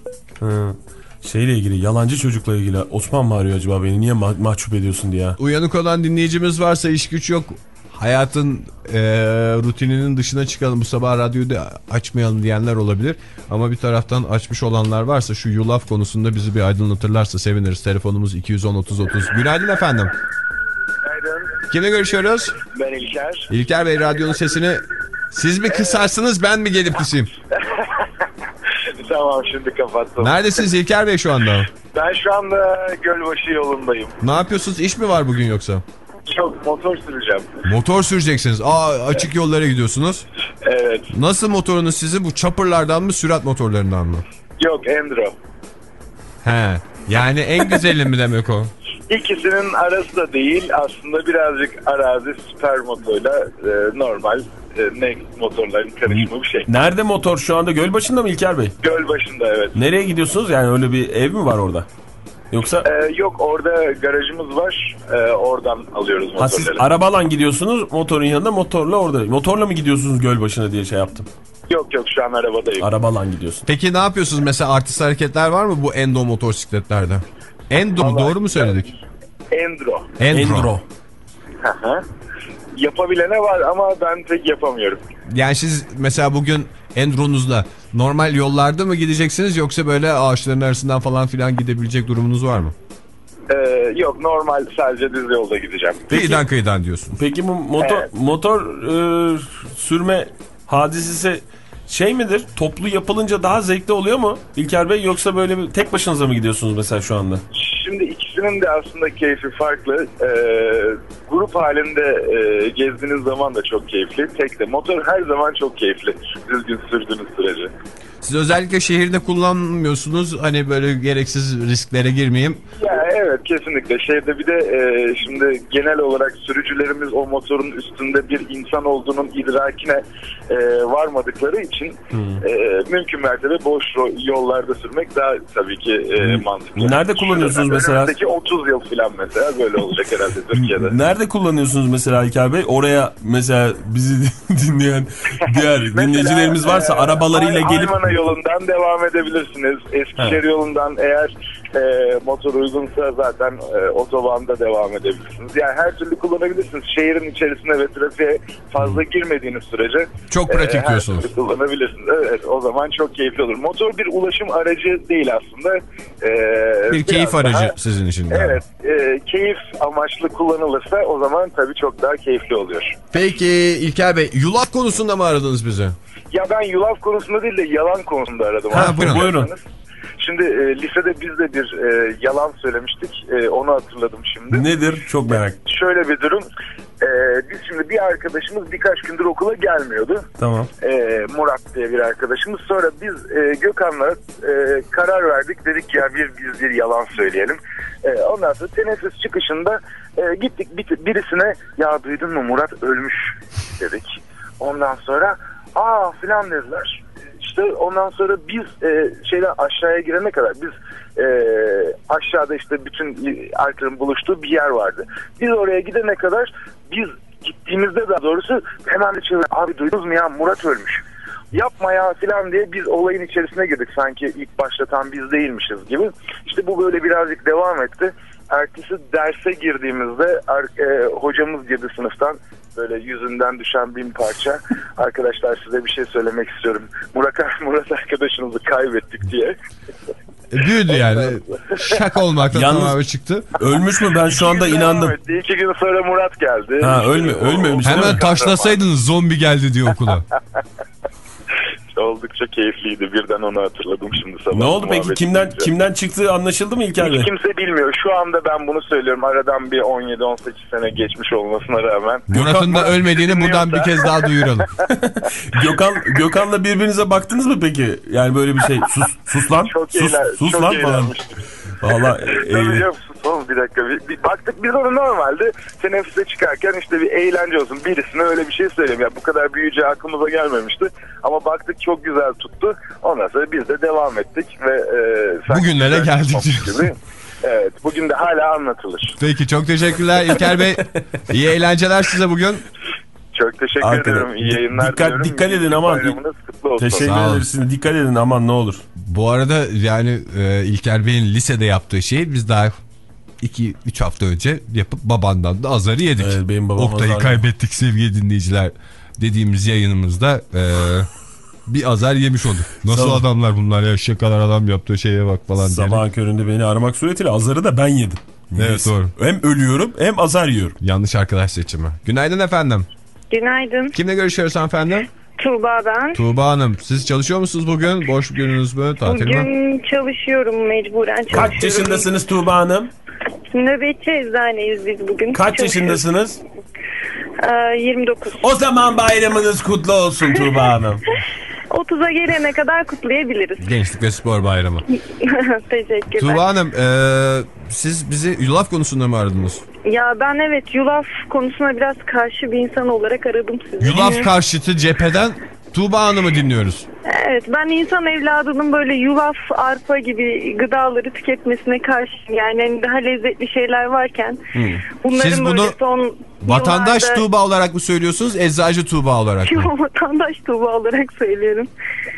Speaker 3: Hı. Şeyle ilgili, yalancı çocukla ilgili. Osman mı arıyor acaba beni? Niye ma- mahcup ediyorsun diye.
Speaker 1: Uyanık olan dinleyicimiz varsa, iş güç yok, hayatın e, rutininin dışına çıkalım, bu sabah radyoyu da açmayalım diyenler olabilir. Ama bir taraftan açmış olanlar varsa şu yulaf konusunda bizi bir aydınlatırlarsa seviniriz. Telefonumuz iki yüz on otuz otuz. Günaydın efendim.
Speaker 5: Günaydın.
Speaker 1: Kimle görüşüyoruz?
Speaker 5: Ben İlker.
Speaker 1: İlker Bey, radyonun sesini siz mi kısarsınız, ben mi gelip kısayım?
Speaker 5: Tamam, şimdi kapattım.
Speaker 1: Neredesiniz İlker Bey şu anda?
Speaker 5: Ben şu anda Gölbaşı yolundayım.
Speaker 1: Ne yapıyorsunuz? İş mi var bugün yoksa?
Speaker 5: Çok motor süreceğim.
Speaker 1: Motor süreceksiniz. Aa, açık yollara gidiyorsunuz.
Speaker 5: Evet.
Speaker 1: Nasıl motorunuz sizin? Bu chopperlardan mı, sürat motorlarından mı?
Speaker 5: Yok, Endro.
Speaker 1: He. Yani en güzeli mi demek o?
Speaker 5: İkisinin arası da değil. Aslında birazcık arazi süper motorla e, normal e, ne motorların karışımı bir şey.
Speaker 3: Nerede motor şu anda? Gölbaşı'nda mı İlker Bey?
Speaker 5: Gölbaşı'nda, evet.
Speaker 3: Nereye gidiyorsunuz? Yani öyle bir ev mi var orada? Yoksa...
Speaker 5: Ee, yok, orada garajımız var. Ee, oradan alıyoruz motorları.
Speaker 3: Ha, siz arabayla gidiyorsunuz, motorun yanında, motorla orada. Motorla mı gidiyorsunuz Gölbaşı'na diye şey yaptım.
Speaker 5: Yok yok, şu an arabadayım.
Speaker 3: Arabayla gidiyorsun.
Speaker 1: Peki ne yapıyorsunuz? Mesela artist hareketler var mı bu endo motosikletlerde? Endo mu? Doğru mu söyledik?
Speaker 5: Endro.
Speaker 1: Endro.
Speaker 3: Endro.
Speaker 5: Yapabilene var ama ben pek yapamıyorum.
Speaker 1: Yani siz mesela bugün Endro'nuzla normal yollarda mı gideceksiniz, yoksa böyle ağaçların arasından falan filan gidebilecek durumunuz var mı?
Speaker 5: Ee, yok, normal sadece düz yolda gideceğim.
Speaker 1: Kıyıdan kıyıdan diyorsun.
Speaker 3: Peki bu motor,
Speaker 5: evet.
Speaker 3: motor e, sürme hadisesi şey midir? Toplu yapılınca daha zevkli oluyor mu İlker Bey, yoksa böyle bir tek başınıza mı gidiyorsunuz mesela şu anda?
Speaker 5: Şimdi ikisinin de aslında keyfi farklı. Ee, grup halinde e, gezdiğiniz zaman da çok keyifli. Tek de motor her zaman çok keyifli. Düzgün sürdüğünüz sürece.
Speaker 1: Siz özellikle şehirde kullanmıyorsunuz. Hani böyle gereksiz risklere girmeyeyim.
Speaker 5: Ya evet, kesinlikle. Şeyde bir de e, şimdi genel olarak sürücülerimiz o motorun üstünde bir insan olduğunun idrakine e, varmadıkları için hmm. e, mümkün mertebe boş yollarda sürmek daha tabii ki e, mantıklı.
Speaker 3: Nerede kullanıyorsunuz
Speaker 5: Şurada,
Speaker 3: mesela?
Speaker 5: Önümüzdeki otuz yıl falan mesela böyle olacak herhalde Türkiye'de.
Speaker 3: Nerede kullanıyorsunuz mesela İlker Bey? Oraya mesela bizi dinleyen diğer dinleyicilerimiz varsa e, arabalarıyla gelip...
Speaker 5: Aymana yolundan devam edebilirsiniz. Eskişehir ha. yolundan eğer e, motor uygunsa da zaten e, otobanda devam edebilirsiniz. Yani her türlü kullanabilirsiniz. Şehrin içerisine ve trafiğe fazla girmediğiniz sürece
Speaker 1: Çok pratik
Speaker 5: e,
Speaker 1: diyorsunuz.
Speaker 5: Her türlü kullanabilirsiniz. Evet, o zaman çok keyifli olur. Motor bir ulaşım aracı değil aslında. E,
Speaker 1: Bir keyif
Speaker 5: biraz
Speaker 1: aracı
Speaker 5: daha,
Speaker 1: sizin için.
Speaker 5: Evet, e, keyif amaçlı kullanılırsa o zaman tabii çok daha keyifli oluyor.
Speaker 1: Peki İlker Bey, yulaf konusunda mı aradınız bizi?
Speaker 5: Ya ben yulaf konusunda değil de yalan konusunda aradım.
Speaker 3: Ha,
Speaker 5: aslında.
Speaker 3: buyurun.
Speaker 5: Şimdi e, lisede biz de bir e, yalan söylemiştik. E, onu hatırladım şimdi.
Speaker 3: Nedir? Çok merak.
Speaker 5: Şöyle bir durum. E, biz şimdi bir arkadaşımız birkaç gündür okula gelmiyordu.
Speaker 3: Tamam.
Speaker 5: E, Murat diye bir arkadaşımız. Sonra biz e, Gökhan'la e, karar verdik. Dedik ya bir, biz bir yalan söyleyelim. E, ondan sonra teneffüs çıkışında e, gittik bir, birisine ya duydun mu Murat ölmüş dedik. Ondan sonra aa filan dediler. İşte ondan sonra biz e, şeyden aşağıya girene kadar biz e, aşağıda işte bütün arkadaşların buluştuğu bir yer vardı. Biz oraya gidene kadar biz gittiğimizde daha doğrusu hemen de çığırdık. Abi duydunuz mu ya Murat ölmüş. Yapma ya filan diye biz olayın içerisine girdik. Sanki ilk başlatan biz değilmişiz gibi. İşte bu böyle birazcık devam etti. Ertesi derse girdiğimizde e, hocamız girdi sınıftan. Böyle yüzünden düşen bin parça. Arkadaşlar size bir şey söylemek istiyorum. Murat, Murat arkadaşınızı kaybettik diye.
Speaker 1: Büyüdü yani. Şaka olmaktan
Speaker 3: Yalnız-
Speaker 1: tamamen çıktı.
Speaker 3: Ölmüş mü? Ben şu anda inandım.
Speaker 5: Evet, iki gün sonra Murat geldi.
Speaker 3: Ha,
Speaker 5: İşte
Speaker 3: ölme,
Speaker 5: o-
Speaker 3: ölmemiş.
Speaker 1: Hemen taşlasaydınız zombi geldi diye okula.
Speaker 5: Oldukça keyifliydi. Birden onu hatırladım şimdi sabah.
Speaker 3: Ne oldu peki?
Speaker 5: muhabbet
Speaker 3: Kimden
Speaker 5: edince.
Speaker 3: kimden çıktığı anlaşıldı mı İlker Bey?
Speaker 5: Hiç kimse bilmiyor. Şu anda ben bunu söylüyorum. Aradan bir on yedi on sekiz sene geçmiş olmasına rağmen.
Speaker 1: Murat'ın da ölmediğini buradan bir kez daha duyuralım.
Speaker 3: Gökhan Gökhan'la birbirinize baktınız mı peki? Yani böyle bir şey. Sus sus lan.
Speaker 5: Çok,
Speaker 3: sus
Speaker 5: eğlen,
Speaker 3: sus
Speaker 5: çok
Speaker 3: lan falan.
Speaker 5: eğlenmiştik.
Speaker 3: Valla
Speaker 5: Tabii canım, sus oğlum bir dakika. Bir, bir baktık biz onu normalde teneffüse çıkarken işte bir eğlence olsun. Birisine öyle bir şey söyleyeyim. Ya bu kadar büyüyeceği aklımıza gelmemişti. Ama baktık çok güzel tuttu. Ondan sonra biz de devam ettik ve e,
Speaker 1: Bugünlere geldik diyorsun.
Speaker 5: gibi. Evet, bugün de hala anlatılır.
Speaker 1: Peki çok teşekkürler İlker Bey. İyi eğlenceler size bugün.
Speaker 5: Çok teşekkür
Speaker 3: Arkada.
Speaker 5: ederim. İyi yayınlar
Speaker 3: Dikkat-
Speaker 5: diliyorum.
Speaker 3: dikkat edin
Speaker 5: İyi
Speaker 3: aman.
Speaker 5: bayramınız kutlu olsun.
Speaker 3: teşekkür
Speaker 1: Sağ olun.
Speaker 3: ederiz. Siz dikkat edin aman ne olur.
Speaker 1: Bu arada yani e, İlker Bey'in lisede yaptığı şeyi biz daha iki üç hafta önce yapıp babandan da azarı yedik.
Speaker 3: Evet, benim babam
Speaker 1: Oktay'ı
Speaker 3: azar-
Speaker 1: kaybettik sevgili dinleyiciler dediğimiz yayınımızda e, bir azar yemiş olduk. Nasıl
Speaker 3: Sabah-
Speaker 1: adamlar bunlar ya, şakalar adam yaptığı şeye bak falan diye.
Speaker 3: Sabahın köründe beni aramak suretiyle azarı da ben yedim.
Speaker 1: Evet,
Speaker 3: Neyse.
Speaker 1: doğru.
Speaker 3: Hem ölüyorum hem azar yiyorum.
Speaker 1: Yanlış arkadaş seçimi. Günaydın efendim.
Speaker 6: Günaydın.
Speaker 1: Kimle görüşüyoruz hanımefendi?
Speaker 6: Tuğba ben.
Speaker 1: Tuğba Hanım. Siz çalışıyor musunuz bugün? Boş bir gününüz mü? Tatil mi?
Speaker 6: Bugün çalışıyorum, mecburen çalışıyorum.
Speaker 3: Kaç yaşındasınız Tuğba Hanım?
Speaker 6: Nöbetçi eczaneyiz biz bugün.
Speaker 3: Kaç
Speaker 6: Çalışıyoruz.
Speaker 3: yaşındasınız?
Speaker 6: Ee, yirmi dokuz.
Speaker 3: O zaman bayramınız kutlu olsun Tuğba Hanım.
Speaker 6: otuza gelene kadar kutlayabiliriz.
Speaker 1: Gençlik ve Spor Bayramı.
Speaker 6: Teşekkürler.
Speaker 1: Tuğba Hanım e, siz bizi yulaf konusunda mı aradınız?
Speaker 6: Ya ben evet yulaf konusuna biraz karşı bir insan olarak aradım sizi.
Speaker 1: Yulaf karşıtı cepheden Tuğba Hanım'ı dinliyoruz.
Speaker 6: Evet, ben insan evladının böyle yulaf, arpa gibi gıdaları tüketmesine karşıyım. Yani hani daha lezzetli şeyler varken bunların
Speaker 1: Siz
Speaker 6: böyle
Speaker 1: bunu
Speaker 6: son
Speaker 1: Vatandaş
Speaker 6: yıllarda...
Speaker 1: Tuğba olarak mı söylüyorsunuz, eczacı Tuğba olarak mı?
Speaker 6: Vatandaş Tuğba olarak söylüyorum.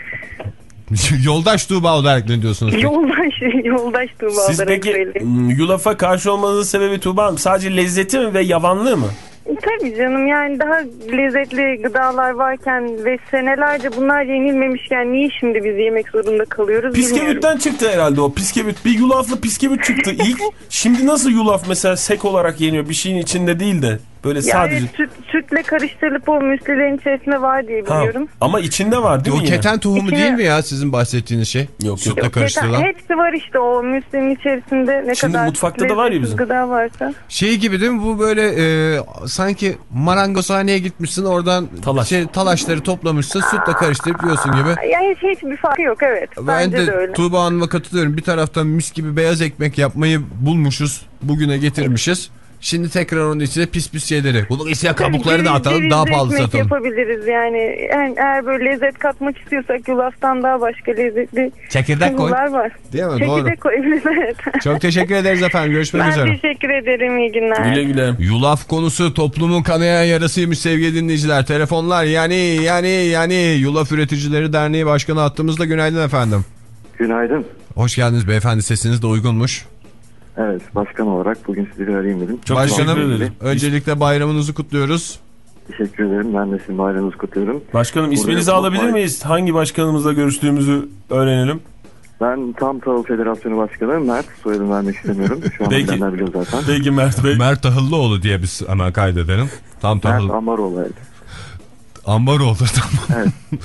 Speaker 1: Yoldaş Tuğba olarak ne diyorsunuz? peki?
Speaker 6: Yoldaş, yoldaş Tuğba
Speaker 3: Siz
Speaker 6: olarak
Speaker 3: peki
Speaker 6: söylüyorum.
Speaker 3: m, yulafa karşı olmanızın sebebi Tuğba Hanım sadece lezzeti mi ve yavanlığı mı?
Speaker 6: Tabii canım, yani daha lezzetli gıdalar varken ve senelerce bunlar yenilmemişken niye şimdi biz yemek zorunda kalıyoruz bilmiyorum.
Speaker 3: Piskevütten çıktı herhalde o. Piskevüt. Bir yulaflı piskevüt çıktı ilk. Şimdi nasıl yulaf mesela sek olarak yeniyor? Bir şeyin içinde değil de böyle sadece.
Speaker 6: Yani süt, sütle karıştırılıp o müslilerin içerisinde var diye
Speaker 3: Ha,
Speaker 6: biliyorum.
Speaker 3: ama içinde var değil
Speaker 1: O
Speaker 3: mi yine?
Speaker 1: keten tohumu
Speaker 6: İçine-
Speaker 1: değil mi ya sizin bahsettiğiniz şey?
Speaker 3: Yok, yok.
Speaker 1: Sütle
Speaker 3: Yok,
Speaker 1: karıştırılan.
Speaker 6: Hepsi var işte o müslinin içerisinde ne
Speaker 3: Şimdi
Speaker 6: kadar
Speaker 3: mutfakta da var ya
Speaker 6: lezzetsiz
Speaker 3: bizim.
Speaker 6: gıda varsa.
Speaker 1: Şey gibi değil mi bu, böyle e, sanki marangozhaneye gitmişsin, oradan
Speaker 3: Talaş.
Speaker 1: şey, talaşları toplamışsın, sütle karıştırıp yiyorsun gibi.
Speaker 6: Yani hiç, hiçbir farkı yok, evet.
Speaker 1: Ben
Speaker 6: Bence de,
Speaker 1: de
Speaker 6: öyle.
Speaker 1: Tuğba Hanım'a katılıyorum. Bir taraftan mis gibi beyaz ekmek yapmayı bulmuşuz, bugüne getirmişiz. Şimdi tekrar onun içine pis pis şeyleri. Bunu ise kabuklarını
Speaker 6: Ceviz-
Speaker 1: atalım, daha
Speaker 6: cevizli
Speaker 1: pahalı
Speaker 6: ekmek
Speaker 1: satalım.
Speaker 6: yapabiliriz yani. yani. Eğer böyle lezzet katmak istiyorsak yulaftan daha başka lezzetli
Speaker 1: Çekirdek koy.
Speaker 6: sıvılar var.
Speaker 1: Değil mi? Doğru.
Speaker 6: Çekirdek koyabiliriz, evet.
Speaker 1: Çok teşekkür ederiz efendim. Görüşmek
Speaker 6: Ben
Speaker 1: üzere.
Speaker 6: teşekkür ederim, iyi günler.
Speaker 3: Güle güle.
Speaker 1: Yulaf konusu toplumun kanayan yarasıymış sevgili dinleyiciler. Telefonlar yani yani yani Yulaf Üreticileri Derneği Başkanı hattımızda. Günaydın efendim.
Speaker 7: Günaydın.
Speaker 1: Hoş geldiniz beyefendi, sesiniz de uygunmuş.
Speaker 7: Evet, başkan olarak bugün sizi bir arayayım dedim.
Speaker 3: Çok
Speaker 1: Başkanım,
Speaker 3: teşekkür ederim.
Speaker 1: öncelikle bayramınızı kutluyoruz.
Speaker 7: Teşekkür ederim. Ben de sizin bayramınızı kutluyorum.
Speaker 3: Başkanım isminizi
Speaker 7: Burada-
Speaker 3: alabilir miyiz? Hangi başkanımızla görüştüğümüzü öğrenelim.
Speaker 7: Ben Tam Tahıl Federasyonu Başkanı Mert. Soyadını vermek istemiyorum. Şu an
Speaker 3: Peki.
Speaker 7: bilenler biliyor zaten.
Speaker 3: Peki Mert Bey.
Speaker 1: Mert Tahıllıoğlu diye biz hemen kaydedelim. Tam
Speaker 7: Mert
Speaker 1: tahıl.
Speaker 7: Amaroğlu. Evet.
Speaker 1: Ambaroğlu tamam.
Speaker 7: Evet.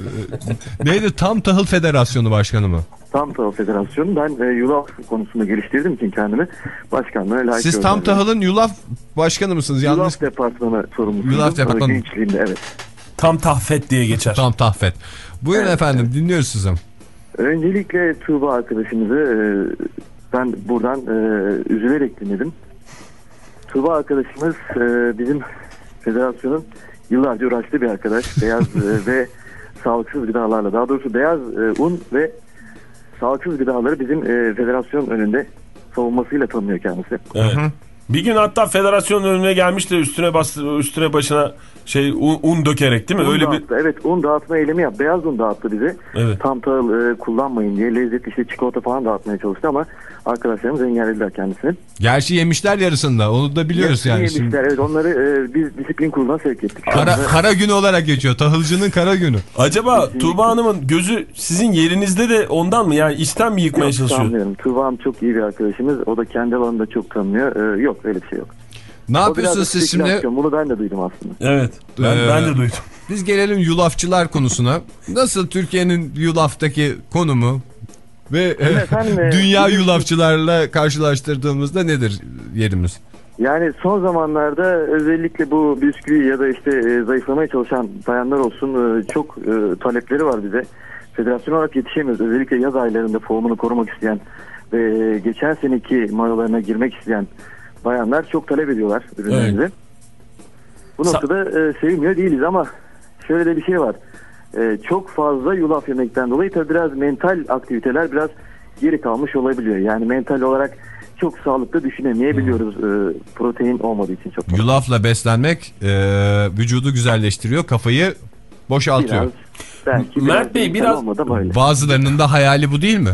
Speaker 1: Neydi? Tam Tahıl Federasyonu Başkanı mı?
Speaker 7: Tam Tahıl Federasyonu. Ben e, yulaf konusunda geliştirdim için kendimi başkanlığa layık
Speaker 1: Siz
Speaker 7: gördüm.
Speaker 1: Tam Tahıl'ın yulaf başkanı mısınız?
Speaker 7: Yulaf
Speaker 1: Yalnız
Speaker 7: departmanı sorumlusuydum.
Speaker 1: Yulaf departmanı.
Speaker 7: Gençliğimde evet.
Speaker 3: Tam tahfet diye geçer.
Speaker 1: Tam Tahfet. Buyurun
Speaker 7: Evet,
Speaker 1: efendim, dinliyoruz sizi.
Speaker 7: Öncelikle Tuğba arkadaşımızı e, ben buradan e, üzülerek dinledim. Tuğba arkadaşımız e, bizim federasyonun yıllarca uğraştığı bir arkadaş. Beyaz e, ve sağlıksız gıdalarla, daha doğrusu beyaz e, un ve sağlıksız gıdaları bizim e, federasyon önünde savunmasıyla tanınıyor kendisi.
Speaker 3: Evet. Bir gün hatta federasyonun önüne gelmiş de üstüne bastı, üstüne başına şey un, un dökerek değil mi?
Speaker 7: Un
Speaker 3: Öyle bir
Speaker 7: dağıttı. Evet, un dağıtma eylemi yap. Beyaz un dağıttı bize.
Speaker 3: Evet.
Speaker 7: Tam tahıl e, kullanmayın diye lezzetli işte çikolata falan dağıtmaya çalıştı ama arkadaşlarımız engellediler kendisini.
Speaker 1: Gerçi yemişler yarısında, onu da biliyoruz yani.
Speaker 7: Yemişler,
Speaker 1: Şimdi.
Speaker 7: evet, onları e, biz disiplin kuruluna sevk ettik. Şu
Speaker 1: Kara,
Speaker 7: anda-
Speaker 1: kara günü olarak geçiyor. Tahılcının kara günü.
Speaker 3: acaba
Speaker 7: Kesinlikle.
Speaker 3: Tuğba Hanım'ın gözü sizin yerinizde de ondan mı? Yani içten mi yıkmaya
Speaker 7: Yok,
Speaker 3: çalışıyor?
Speaker 7: sanmıyorum. Tuğba Hanım çok iyi bir arkadaşımız. O da kendi alanında çok tanınıyor. Ee, yok, öyle bir şey yok.
Speaker 1: Ne
Speaker 7: O biraz
Speaker 1: yapıyorsunuz
Speaker 7: da
Speaker 1: siz şimdi?
Speaker 7: spekülasyon. Bunu ben de duydum aslında.
Speaker 3: Evet. Ben,
Speaker 1: Ee,
Speaker 3: ben de duydum.
Speaker 1: Biz gelelim yulafçılar konusuna. Nasıl Türkiye'nin yulaftaki konumu ve
Speaker 7: efendim, e,
Speaker 1: dünya
Speaker 7: bugün-
Speaker 1: yulafçılarla karşılaştırdığımızda nedir yerimiz?
Speaker 7: Yani son zamanlarda özellikle bu bisküvi ya da işte e, zayıflamaya çalışan bayanlar olsun e, çok e, talepleri var bize. Federasyon olarak yetişemiyoruz. Özellikle yaz aylarında formunu korumak isteyen ve geçen seneki mayolarına girmek isteyen bayanlar çok talep ediyorlar ürünlerimizi. Bu
Speaker 3: Sa-
Speaker 7: noktada e, sevinmiyor değiliz ama şöyle de bir şey var. E, çok fazla yulaf yemekten dolayı tabii biraz mental aktiviteler biraz geri kalmış olabiliyor. Yani mental olarak çok sağlıklı düşünemeyebiliyoruz e, protein olmadığı için çok.
Speaker 1: Yulafla beslenmek e, vücudu güzelleştiriyor, kafayı boşaltıyor.
Speaker 7: Biraz, belki
Speaker 3: Mert Bey,
Speaker 7: mental
Speaker 3: biraz-
Speaker 7: olmadı ama öyle.
Speaker 1: Bazılarının da hayali bu değil mi?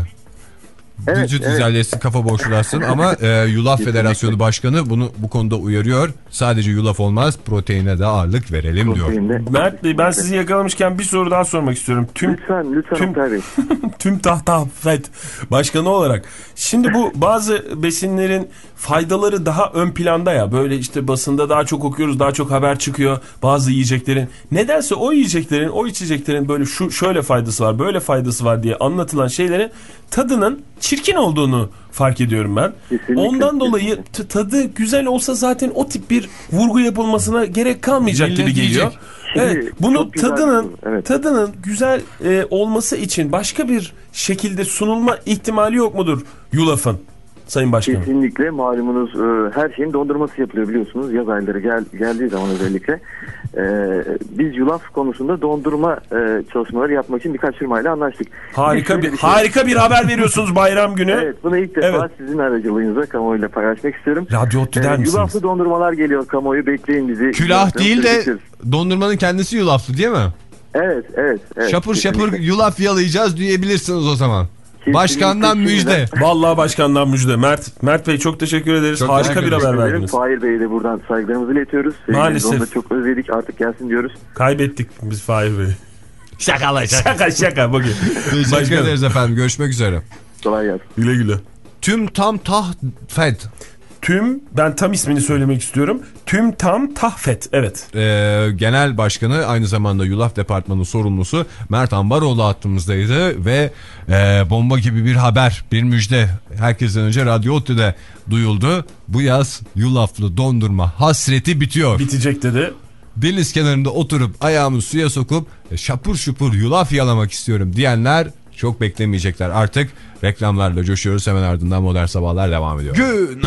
Speaker 7: Evet,
Speaker 1: Vücut
Speaker 7: evet.
Speaker 1: güzelleşsin, kafa boşlarsın ama e, Yulaf Federasyonu Başkanı bunu bu konuda uyarıyor. Sadece yulaf olmaz, proteine de ağırlık verelim diyor.
Speaker 7: Proteinde.
Speaker 3: Mert Bey, ben sizi yakalamışken bir soru daha sormak istiyorum. Tüm
Speaker 7: Lütfen, lütfen
Speaker 3: tüm-
Speaker 7: Oktay Bey.
Speaker 3: tüm Tahtafet başkanı olarak. Şimdi bu bazı besinlerin faydaları daha ön planda ya. Böyle işte basında daha çok okuyoruz, daha çok haber çıkıyor bazı yiyeceklerin. Nedense o yiyeceklerin, o içeceklerin böyle şu şöyle faydası var, böyle faydası var diye anlatılan şeylerin tadının çirkin olduğunu fark ediyorum ben.
Speaker 7: Kesinlikle,
Speaker 3: Ondan dolayı
Speaker 7: kesinlikle.
Speaker 3: t- tadı güzel olsa zaten o tip bir vurgu yapılmasına gerek kalmayacak
Speaker 1: Millet
Speaker 3: gibi geliyor.
Speaker 1: yiyecek.
Speaker 7: Şimdi
Speaker 3: Evet, bunu
Speaker 7: çok güzel
Speaker 3: tadının
Speaker 7: bir soru, evet.
Speaker 3: tadının güzel e, olması için başka bir şekilde sunulma ihtimali yok mudur yulafın, Sayın Başkanım?
Speaker 7: Kesinlikle, malumunuz e, her şeyin dondurması yapılıyor biliyorsunuz. Yaz ayları gel, geldiği zaman özellikle. E, biz yulaf konusunda dondurma e, çalışmaları yapmak için birkaç firmayla anlaştık.
Speaker 3: Harika
Speaker 7: Şöyle
Speaker 3: bir
Speaker 7: şey-
Speaker 3: harika bir haber veriyorsunuz bayram günü.
Speaker 7: Evet, bunu ilk defa
Speaker 3: Evet.
Speaker 7: sizin aracılığınızla kamuoyuyla paylaşmak istiyorum.
Speaker 3: Radyo Ottu der
Speaker 7: E,
Speaker 3: misiniz?
Speaker 7: yulaflı dondurmalar geliyor, kamuoyu bekleyin bizi.
Speaker 1: Külah
Speaker 7: Yulaftan
Speaker 1: değil de
Speaker 7: söyleyeceğiz.
Speaker 1: dondurmanın kendisi yulaflı değil mi?
Speaker 7: Evet, evet. evet
Speaker 1: şapur şapur
Speaker 7: kesinlikle.
Speaker 1: yulaf yalayacağız diyebilirsiniz o zaman.
Speaker 7: Kesinlikle,
Speaker 1: Başkandan
Speaker 7: kesinlikle.
Speaker 1: müjde.
Speaker 3: Vallahi başkandan müjde. Mert Mert Bey çok teşekkür ederiz.
Speaker 1: Çok
Speaker 3: Harika
Speaker 1: teşekkür
Speaker 3: bir haber
Speaker 1: ederim.
Speaker 3: verdiniz.
Speaker 7: Fahir Bey'e de buradan saygılarımızı iletiyoruz.
Speaker 3: Maalesef.
Speaker 7: Onu da çok özledik, artık gelsin diyoruz.
Speaker 3: Kaybettik biz Fahir Bey. Şaka şaka şaka bugün.
Speaker 1: Teşekkür
Speaker 3: Başkanım.
Speaker 1: ederiz efendim. Görüşmek üzere.
Speaker 7: Kolay gelsin.
Speaker 3: Güle güle.
Speaker 1: Tüm Tam Tahfet.
Speaker 3: Tüm, ben tam ismini söylemek istiyorum. Tüm Tam Tahfet. Evet.
Speaker 1: Ee, Genel Başkanı, aynı zamanda Yulaf Departmanı sorumlusu Mert Ambaroğlu hattımızdaydı ve e, bomba gibi bir haber, bir müjde herkesten önce Radyo Ottu'da duyuldu. Bu yaz yulaflı dondurma hasreti bitiyor.
Speaker 3: Bitecek dedi.
Speaker 1: Deniz kenarında oturup ayağımı suya sokup e, şapur şupur yulaf yalamak istiyorum diyenler çok beklemeyecekler. Artık reklamlarla coşuyoruz, hemen ardından Modern Sabahlar devam ediyor.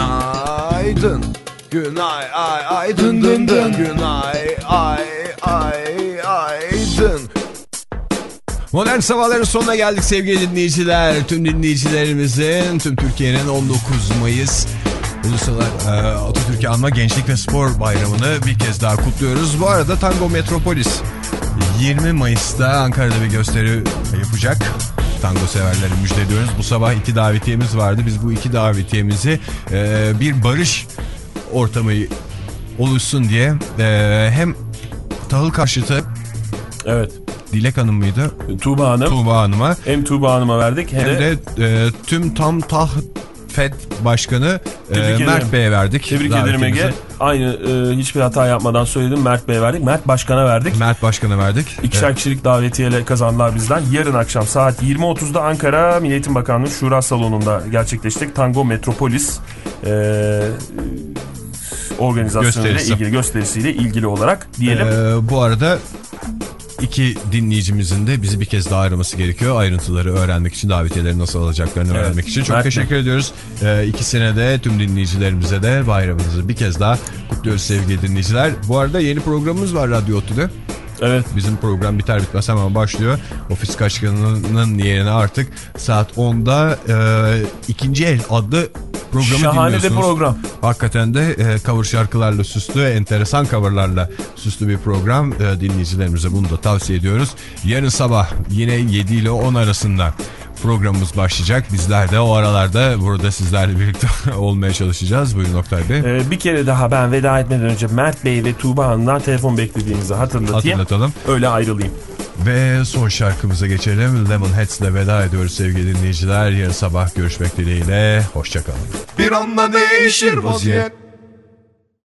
Speaker 2: Günaydın. Günay ay ay dın dın dın. Günay ay ay aydın.
Speaker 1: Modern Sabahların sonuna geldik sevgili dinleyiciler. Tüm dinleyicilerimizin, tüm Türkiye'nin on dokuz Mayıs Ulusal e, Atatürk'ü Anma Gençlik ve Spor Bayramı'nı bir kez daha kutluyoruz. Bu arada Tango Metropolis yirmi Mayıs'ta Ankara'da bir gösteri yapacak. tango severleri müjdeliyoruz. Bu sabah iki davetiyemiz vardı. Biz bu iki davetiyemizi e, bir barış ortamı oluşsun diye e, hem tahıl karşıtı
Speaker 3: Evet.
Speaker 1: Dilek Hanım mıydı?
Speaker 3: Tuğba Hanım.
Speaker 1: Tuğba Hanım'a.
Speaker 3: Hem Tuğba Hanım'a verdik hem,
Speaker 1: Hem de, de e, tüm tam tah F E D Başkanı e, Mert Bey'e verdik.
Speaker 3: Tebrik ederim Ege. Aynı e, hiçbir hata yapmadan söyledim. Mert Bey'e verdik. Mert Başkan'a verdik.
Speaker 1: Mert Başkan'a verdik.
Speaker 3: İkişer
Speaker 1: evet.
Speaker 3: kişilik davetiyeyle kazandılar bizden. Yarın akşam saat yirmi otuzda Ankara Milli Eğitim Bakanlığı Şura Salonu'nda gerçekleşecek Tango Metropolis e, organizasyonuyla
Speaker 1: Gösterisi.
Speaker 3: ilgili, gösterisiyle ilgili olarak diyelim.
Speaker 1: Ee, bu arada iki dinleyicimizin de bizi bir kez daha araması gerekiyor. Ayrıntıları öğrenmek için, davetiyeleri nasıl alacaklarını evet. öğrenmek için. Çok Mert teşekkür mi? ediyoruz. Ee, ikisine de, tüm dinleyicilerimize de bayramınızı bir kez daha kutluyoruz sevgili dinleyiciler. Bu arada yeni programımız var Radyo Otlu'da.
Speaker 3: Evet.
Speaker 1: Bizim program biter bitmez hemen başlıyor. Ofis başkanının yerine artık saat onda e, ikinci el adlı programı
Speaker 3: Şahane
Speaker 1: dinliyorsunuz.
Speaker 3: de program.
Speaker 1: Hakikaten de e, cover şarkılarla süslü, enteresan coverlarla süslü bir program. E, dinleyicilerimize bunu da tavsiye ediyoruz. Yarın sabah yine yedi ile on arasında programımız başlayacak. Bizler de o aralarda burada sizlerle birlikte olmaya çalışacağız. Buyurun Oktay Bey.
Speaker 3: Ee, bir kere daha ben veda etmeden önce Mert Bey ve Tuğba Hanım'dan telefon beklediğinizi hatırlatayım.
Speaker 1: Hatırlatalım.
Speaker 3: Öyle ayrılayım.
Speaker 1: Ve son şarkımıza geçelim. Lemonheads'le veda ediyoruz sevgili dinleyiciler. Yarın sabah görüşmek dileğiyle. Hoşçakalın.
Speaker 2: Bir anda değişir vaziyet.